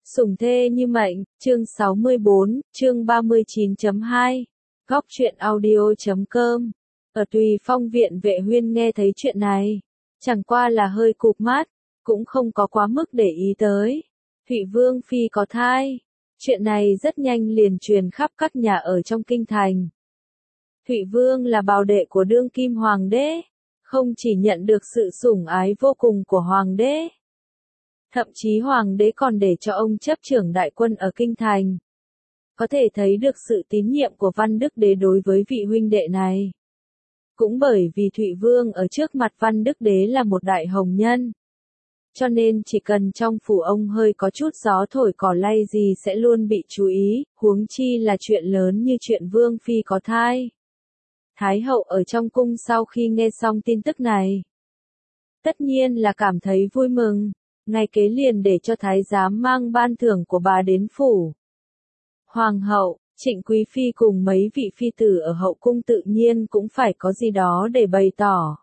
Sủng thê như mệnh, chương 64, chương 39.2, góc truyện audio.com. Ở Tùy Phong viện Vệ Huyên nghe thấy chuyện này, chẳng qua là hơi cụp mắt, cũng không có quá mức để ý tới. Thụy Vương phi có thai, chuyện này rất nhanh liền truyền khắp các nhà ở trong kinh thành. Thụy Vương là bào đệ của đương kim hoàng đế, không chỉ nhận được sự sủng ái vô cùng của hoàng đế, thậm chí hoàng đế còn để cho ông chấp trưởng đại quân ở kinh thành. Có thể thấy được sự tín nhiệm của Văn Đức Đế đối với vị huynh đệ này. Cũng bởi vì Thụy Vương ở trước mặt Văn Đức Đế là một đại hồng nhân, cho nên chỉ cần trong phủ ông hơi có chút gió thổi cỏ lay gì sẽ luôn bị chú ý, huống chi là chuyện lớn như chuyện Vương phi có thai. Thái hậu ở trong cung sau khi nghe xong tin tức này, tất nhiên là cảm thấy vui mừng, ngày kế liền để cho thái giám mang ban thưởng của bà đến phủ. Hoàng hậu, Trịnh Quý phi cùng mấy vị phi tử ở hậu cung tự nhiên cũng phải có gì đó để bày tỏ.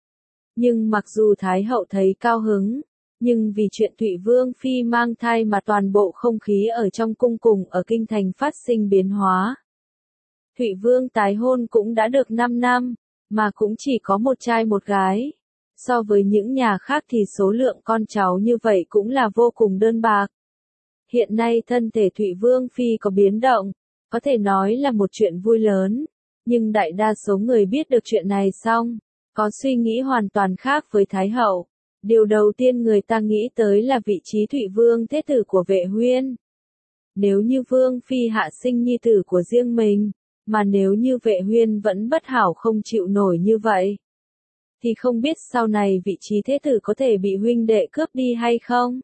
Nhưng mặc dù thái hậu thấy cao hứng, nhưng vì chuyện Thụy Vương phi mang thai mà toàn bộ không khí ở trong cung cùng ở kinh thành phát sinh biến hóa. Thụy Vương tái hôn cũng đã được 5 năm, mà cũng chỉ có một trai một gái. So với những nhà khác thì số lượng con cháu như vậy cũng là vô cùng đơn bạc. Hiện nay thân thể Thụy Vương phi có biến động, có thể nói là một chuyện vui lớn, nhưng đại đa số người biết được chuyện này xong, có suy nghĩ hoàn toàn khác với Thái hậu. Điều đầu tiên người ta nghĩ tới là vị trí Thụy Vương thế tử của Vệ Huyên. Nếu như Vương phi hạ sinh nhi tử của riêng mình, mà nếu như Vệ Huyên vẫn bất hảo không chịu nổi như vậy, thì không biết sau này vị trí thế tử có thể bị huynh đệ cướp đi hay không?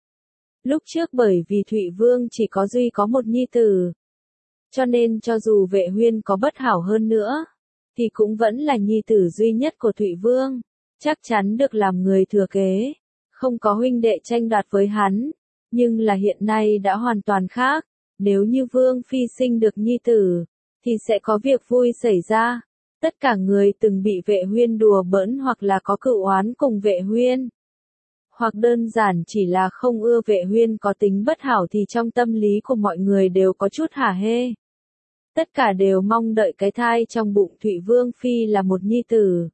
Lúc trước bởi vì Thụy Vương chỉ có duy có một nhi tử, cho nên cho dù Vệ Huyên có bất hảo hơn nữa, thì cũng vẫn là nhi tử duy nhất của Thụy Vương, chắc chắn được làm người thừa kế, không có huynh đệ tranh đoạt với hắn. Nhưng là hiện nay đã hoàn toàn khác, nếu như Vương phi sinh được nhi tử, thì sẽ có việc vui xảy ra. Tất cả người từng bị Vệ Huyên đùa bỡn hoặc là có cựu oán cùng Vệ Huyên, hoặc đơn giản chỉ là không ưa Vệ Huyên có tính bất hảo thì trong tâm lý của mọi người đều có chút hả hê. Tất cả đều mong đợi cái thai trong bụng Thụy Vương phi là một nhi tử.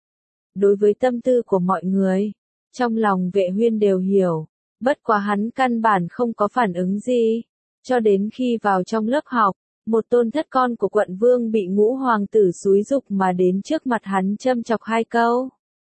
Đối với tâm tư của mọi người, trong lòng Vệ Huyên đều hiểu, bất quá hắn căn bản không có phản ứng gì, cho đến khi vào trong lớp học, một tôn thất con của quận vương bị ngũ hoàng tử xúi giục mà đến trước mặt hắn châm chọc 2 câu.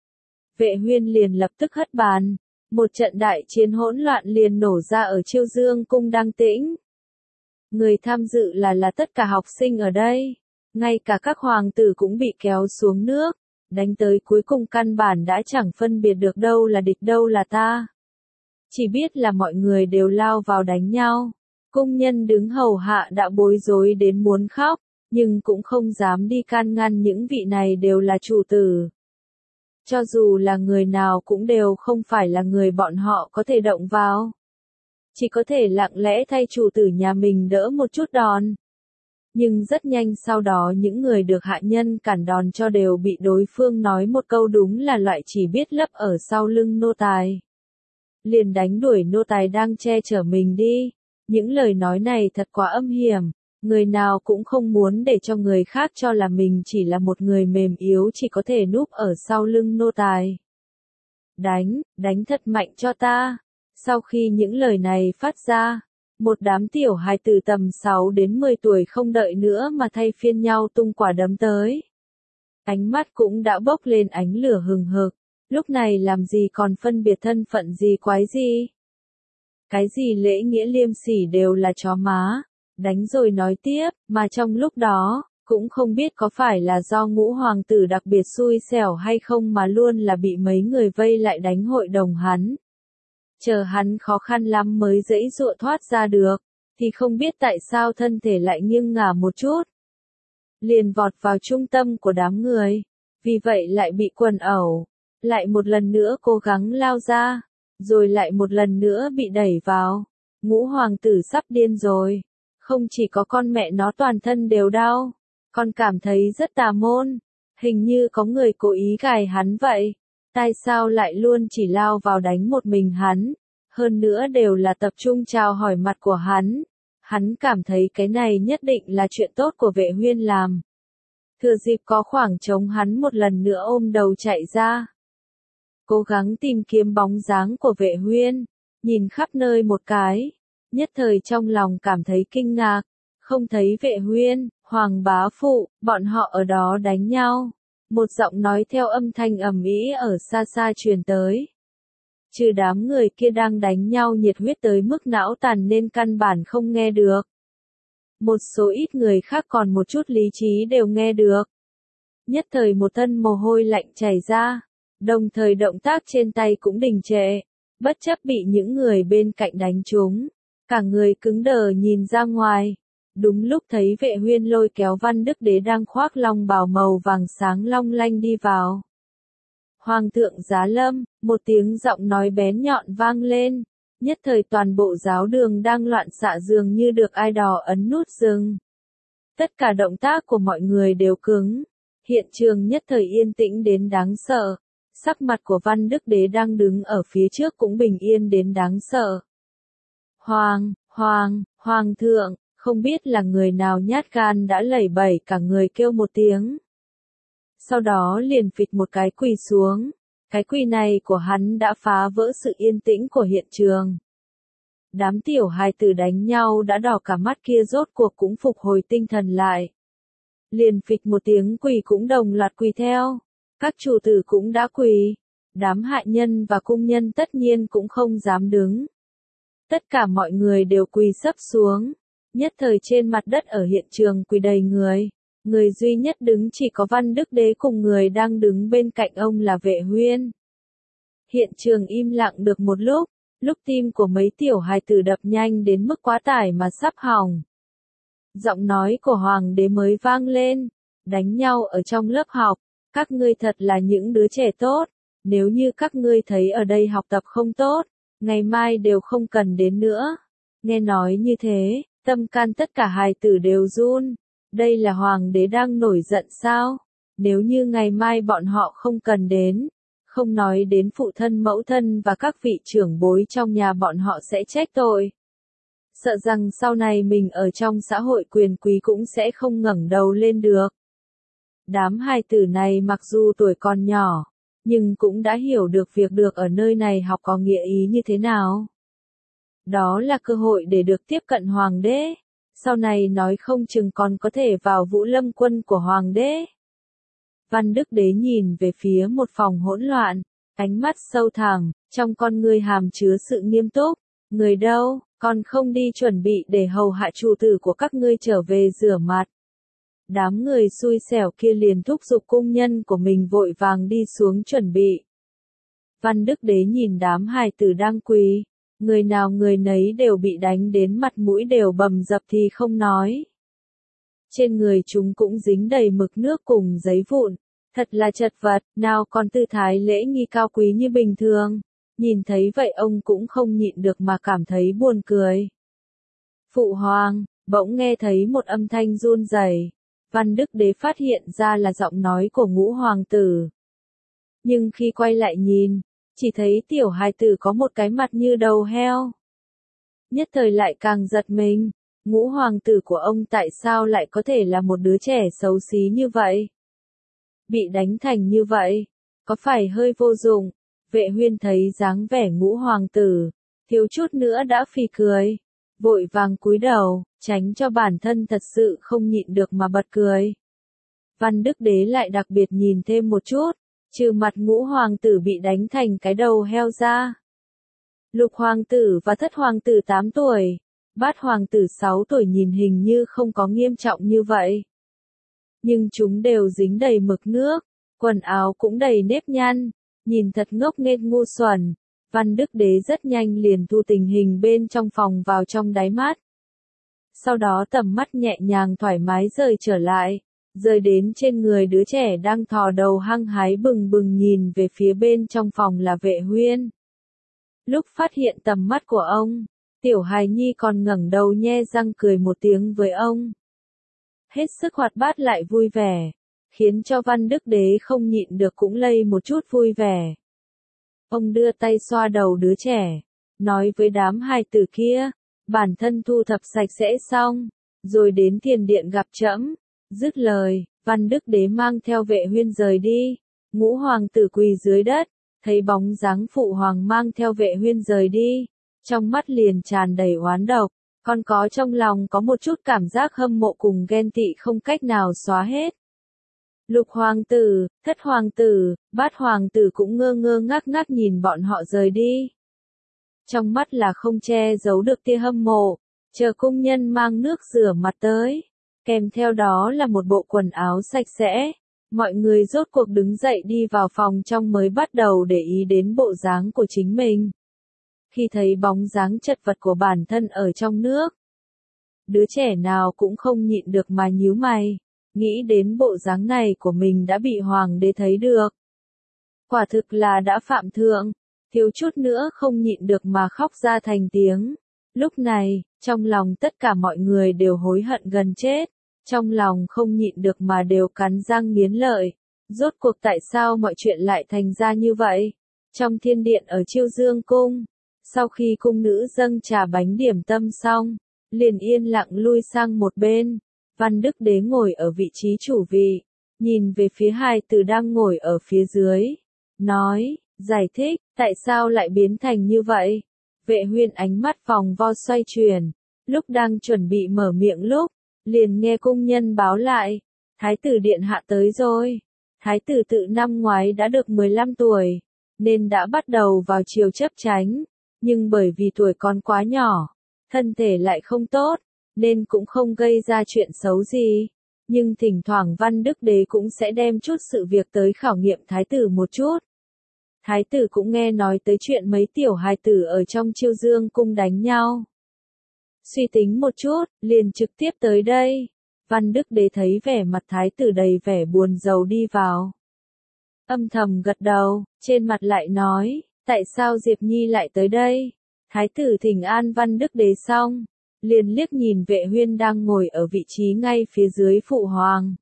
Vệ Huyên liền lập tức hất bàn, một trận đại chiến hỗn loạn liền nổ ra ở Chiêu Dương cung đang tĩnh. Người tham dự là tất cả học sinh ở đây, ngay cả các hoàng tử cũng bị kéo xuống nước, đánh tới cuối cùng căn bản đã chẳng phân biệt được đâu là địch đâu là ta. Chỉ biết là mọi người đều lao vào đánh nhau. Cung nhân đứng hầu hạ đã bối rối đến muốn khóc, nhưng cũng không dám đi can ngăn những vị này đều là chủ tử. Cho dù là người nào cũng đều không phải là người bọn họ có thể động vào. Chỉ có thể lặng lẽ thay chủ tử nhà mình đỡ một chút đòn. Nhưng rất nhanh sau đó những người được hạ nhân cản đòn cho đều bị đối phương nói một câu đúng là loại chỉ biết lấp ở sau lưng nô tài. Liền đánh đuổi nô tài đang che chở mình đi. Những lời nói này thật quá âm hiểm, người nào cũng không muốn để cho người khác cho là mình chỉ là một người mềm yếu chỉ có thể núp ở sau lưng nô tài. Đánh thật mạnh cho ta. Sau khi những lời này phát ra, một đám tiểu hài từ tầm 6 đến 10 tuổi không đợi nữa mà thay phiên nhau tung quả đấm tới. Ánh mắt cũng đã bốc lên ánh lửa hừng hực, lúc này làm gì còn phân biệt thân phận gì quái gì. Cái gì lễ nghĩa liêm sỉ đều là chó má, đánh rồi nói tiếp, mà trong lúc đó, cũng không biết có phải là do ngũ hoàng tử đặc biệt xui xẻo hay không mà luôn là bị mấy người vây lại đánh hội đồng hắn. Chờ hắn khó khăn lắm mới giãy giụa thoát ra được, thì không biết tại sao thân thể lại nghiêng ngả một chút. Liền vọt vào trung tâm của đám người, vì vậy lại bị quần ẩu, lại một lần nữa cố gắng lao ra. Rồi lại một lần nữa bị đẩy vào. Ngũ hoàng tử sắp điên rồi. Không chỉ có con mẹ nó toàn thân đều đau, còn cảm thấy rất tà môn. Hình như có người cố ý gài hắn vậy. Tại sao lại luôn chỉ lao vào đánh một mình hắn? hơn nữa đều là tập trung chào hỏi mặt của hắn. Hắn cảm thấy cái này nhất định là chuyện tốt của Vệ Huyên làm. Thừa dịp có khoảng trống hắn một lần nữa ôm đầu chạy ra. Cố gắng tìm kiếm bóng dáng của Vệ Huyên, nhìn khắp nơi một cái, nhất thời trong lòng cảm thấy kinh ngạc, không thấy Vệ Huyên, Hoàng bá phụ, bọn họ ở đó đánh nhau. Một giọng nói theo âm thanh ầm ĩ ở xa xa truyền tới. Trừ đám người kia đang đánh nhau nhiệt huyết tới mức não tàn nên căn bản không nghe được. Một số ít người khác còn một chút lý trí đều nghe được. Nhất thời một thân mồ hôi lạnh chảy ra, đồng thời động tác trên tay cũng đình trệ, bất chấp bị những người bên cạnh đánh trúng. Cả người cứng đờ nhìn ra ngoài. Đúng lúc thấy Vệ Huyên lôi kéo Văn Đức Đế đang khoác long bào màu vàng sáng long lanh đi vào. Hoàng thượng giá lâm, một tiếng giọng nói bén nhọn vang lên, nhất thời toàn bộ giáo đường đang loạn xạ dường như được ai đó ấn nút dừng. Tất cả động tác của mọi người đều cứng, hiện trường nhất thời yên tĩnh đến đáng sợ, sắc mặt của Văn Đức Đế đang đứng ở phía trước cũng bình yên đến đáng sợ. Hoàng thượng, không biết là người nào nhát gan đã lẩy bẩy cả người kêu một tiếng. Sau đó liền phịch một cái quỳ xuống, cái quỳ này của hắn đã phá vỡ sự yên tĩnh của hiện trường. Đám tiểu hài tử đánh nhau đã đỏ cả mắt kia rốt cuộc cũng phục hồi tinh thần lại. Liền phịch một tiếng quỳ cũng đồng loạt quỳ theo, các chủ tử cũng đã quỳ, đám hạ nhân và cung nhân tất nhiên cũng không dám đứng. Tất cả mọi người đều quỳ sấp xuống, nhất thời trên mặt đất ở hiện trường quỳ đầy người. Người duy nhất đứng chỉ có Văn Đức Đế cùng người đang đứng bên cạnh ông là Vệ Huyên. Hiện trường im lặng được một lúc tim của mấy tiểu hài tử đập nhanh đến mức quá tải mà sắp hỏng. Giọng nói của Hoàng đế mới vang lên, đánh nhau ở trong lớp học, các ngươi thật là những đứa trẻ tốt, nếu như các ngươi thấy ở đây học tập không tốt, ngày mai đều không cần đến nữa. Nghe nói như thế, tâm can tất cả hài tử đều run. Đây là Hoàng đế đang nổi giận sao? Nếu như ngày mai bọn họ không cần đến, không nói đến phụ thân mẫu thân và các vị trưởng bối trong nhà bọn họ sẽ trách tội. Sợ rằng sau này mình ở trong xã hội quyền quý cũng sẽ không ngẩng đầu lên được. Đám hài tử này mặc dù tuổi còn nhỏ, nhưng cũng đã hiểu được việc được ở nơi này học có nghĩa ý như thế nào. Đó là cơ hội để được tiếp cận Hoàng đế. Sau này nói không chừng còn có thể vào Vũ Lâm quân của Hoàng đế. Văn Đức Đế nhìn về phía một phòng hỗn loạn, ánh mắt sâu thẳm, trong con ngươi hàm chứa sự nghiêm túc. Người đâu, còn không đi chuẩn bị để hầu hạ chủ tử của các ngươi trở về rửa mặt. Đám người xui xẻo kia liền thúc giục cung nhân của mình vội vàng đi xuống chuẩn bị. Văn Đức Đế nhìn đám hài tử đang quỳ. Người nào người nấy đều bị đánh đến mặt mũi đều bầm dập thì không nói. Trên người chúng cũng dính đầy mực nước cùng giấy vụn, thật là chật vật, nào còn tư thái lễ nghi cao quý như bình thường. Nhìn thấy vậy ông cũng không nhịn được mà cảm thấy buồn cười. Phụ hoàng, bỗng nghe thấy một âm thanh run rẩy. Văn Đức Đế phát hiện ra là giọng nói của Ngũ hoàng tử. Nhưng khi quay lại nhìn, chỉ thấy tiểu hài tử có một cái mặt như đầu heo. Nhất thời lại càng giật mình, Ngũ hoàng tử của ông tại sao lại có thể là một đứa trẻ xấu xí như vậy? Bị đánh thành như vậy, có phải hơi vô dụng? Vệ Huyên thấy dáng vẻ Ngũ hoàng tử, thiếu chút nữa đã phì cười, vội vàng cúi đầu, tránh cho bản thân thật sự không nhịn được mà bật cười. Văn Đức Đế lại đặc biệt nhìn thêm một chút. Trừ mặt Ngũ hoàng tử bị đánh thành cái đầu heo ra. Lục hoàng tử và Thất hoàng tử 8 tuổi, Bát hoàng tử 6 tuổi nhìn hình như không có nghiêm trọng như vậy. Nhưng chúng đều dính đầy mực nước, quần áo cũng đầy nếp nhăn, nhìn thật ngốc nghếch ngu xuẩn. Văn Đức Đế rất nhanh liền thu tình hình bên trong phòng vào trong đáy mắt. Sau đó tầm mắt nhẹ nhàng thoải mái rời trở lại. Rơi đến trên người đứa trẻ đang thò đầu hăng hái bừng bừng nhìn về phía bên trong phòng là Vệ Huyên. Lúc phát hiện tầm mắt của ông, tiểu hài nhi còn ngẩng đầu nhe răng cười một tiếng với ông. Hết sức hoạt bát lại vui vẻ, khiến cho Văn Đức Đế không nhịn được cũng lây một chút vui vẻ. Ông đưa tay xoa đầu đứa trẻ, nói với đám hài tử kia, bản thân thu thập sạch sẽ xong, rồi đến thiền điện gặp trẫm. Dứt lời, Văn Đức Đế mang theo Vệ Huyên rời đi. Ngũ hoàng tử quỳ dưới đất, thấy bóng dáng phụ hoàng mang theo Vệ Huyên rời đi, trong mắt liền tràn đầy oán độc, còn có trong lòng có một chút cảm giác hâm mộ cùng ghen tị không cách nào xóa hết. Lục hoàng tử, thất hoàng tử, bát hoàng tử cũng ngơ ngơ ngác ngác nhìn bọn họ rời đi. Trong mắt là không che giấu được tia hâm mộ, chờ cung nhân mang nước rửa mặt tới, kèm theo đó là một bộ quần áo sạch sẽ. Mọi người rốt cuộc đứng dậy đi vào phòng trong mới bắt đầu để ý đến bộ dáng của chính mình. Khi thấy bóng dáng chật vật của bản thân ở trong nước, đứa trẻ nào cũng không nhịn được mà nhíu mày, nghĩ đến bộ dáng này của mình đã bị hoàng đế thấy được. Quả thực là đã phạm thượng, thiếu chút nữa không nhịn được mà khóc ra thành tiếng. Lúc này, trong lòng tất cả mọi người đều hối hận gần chết. Trong lòng không nhịn được mà đều cắn răng nghiến lợi. Rốt cuộc tại sao mọi chuyện lại thành ra như vậy? Trong thiên điện ở Chiêu Dương Cung, sau khi cung nữ dâng trà bánh điểm tâm xong, liền yên lặng lui sang một bên. Văn Đức Đế ngồi ở vị trí chủ vị, nhìn về phía hài tử đang ngồi ở phía dưới. Nói, giải thích, tại sao lại biến thành như vậy? Vệ Huyên ánh mắt vòng vo xoay chuyển, lúc đang chuẩn bị mở miệng lúc, liền nghe cung nhân báo lại, Thái tử điện hạ tới rồi. Thái tử tự năm ngoái đã được 15 tuổi, nên đã bắt đầu vào triều chấp chánh, nhưng bởi vì tuổi còn quá nhỏ, thân thể lại không tốt, nên cũng không gây ra chuyện xấu gì. Nhưng thỉnh thoảng Văn Đức Đế cũng sẽ đem chút sự việc tới khảo nghiệm thái tử một chút. Thái tử cũng nghe nói tới chuyện mấy tiểu hài tử ở trong Chiêu Dương Cung đánh nhau. Suy tính một chút, liền trực tiếp tới đây. Văn Đức Đế thấy vẻ mặt thái tử đầy vẻ buồn rầu đi vào. Âm thầm gật đầu, trên mặt lại nói, tại sao Diệp Nhi lại tới đây? Thái tử thỉnh an Văn Đức Đế xong, liền liếc nhìn Vệ Huyên đang ngồi ở vị trí ngay phía dưới phụ hoàng.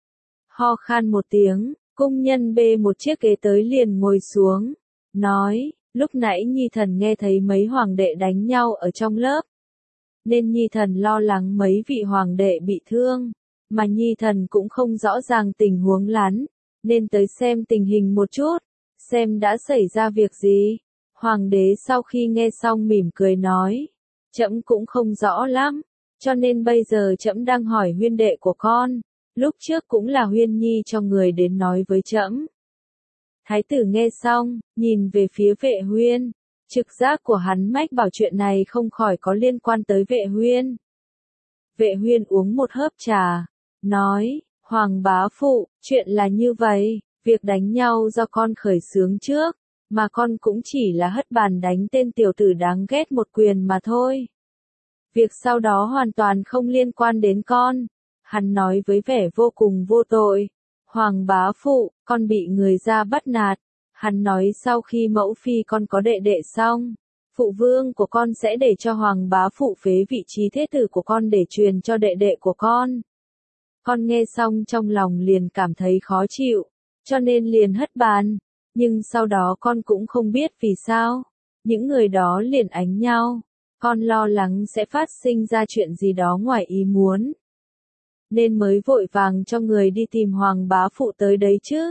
Ho khan một tiếng, cung nhân bê một chiếc ghế tới liền ngồi xuống, nói, lúc nãy Nhi thần nghe thấy mấy hoàng đệ đánh nhau ở trong lớp. Nên Nhi thần lo lắng mấy vị hoàng đệ bị thương, mà Nhi thần cũng không rõ ràng tình huống lắm, nên tới xem tình hình một chút, xem đã xảy ra việc gì. Hoàng đế sau khi nghe xong mỉm cười nói, trẫm cũng không rõ lắm, cho nên bây giờ trẫm đang hỏi huyên đệ của con, lúc trước cũng là Huyên Nhi cho người đến nói với trẫm. Thái tử nghe xong, nhìn về phía Vệ Huyên, trực giác của hắn mách bảo chuyện này không khỏi có liên quan tới Vệ Huyên. Vệ Huyên uống một hớp trà, nói, Hoàng bá phụ, chuyện là như vậy, việc đánh nhau do con khởi xướng trước, mà con cũng chỉ là hất bàn đánh tên tiểu tử đáng ghét một quyền mà thôi. Việc sau đó hoàn toàn không liên quan đến con. Hắn nói với vẻ vô cùng vô tội. Hoàng bá phụ, con bị người ra bắt nạt. Hắn nói sau khi mẫu phi con có đệ đệ xong, phụ vương của con sẽ để cho hoàng bá phụ phế vị trí thế tử của con để truyền cho đệ đệ của con. Con nghe xong trong lòng liền cảm thấy khó chịu, cho nên liền hất bàn. Nhưng sau đó con cũng không biết vì sao, những người đó liền ánh nhau. Con lo lắng sẽ phát sinh ra chuyện gì đó ngoài ý muốn, nên mới vội vàng cho người đi tìm hoàng bá phụ tới đấy chứ.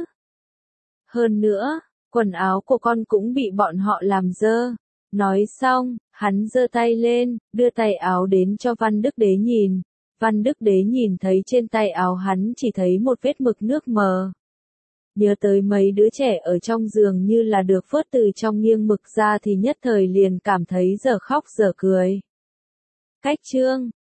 Hơn nữa, quần áo của con cũng bị bọn họ làm dơ. Nói xong, hắn giơ tay lên, đưa tay áo đến cho Văn Đức Đế nhìn. Văn Đức Đế nhìn thấy trên tay áo hắn chỉ thấy một vết mực nước mờ. Nhớ tới mấy đứa trẻ ở trong giường như là được vớt từ trong nghiêng mực ra thì nhất thời liền cảm thấy dở khóc dở cười. Cách chương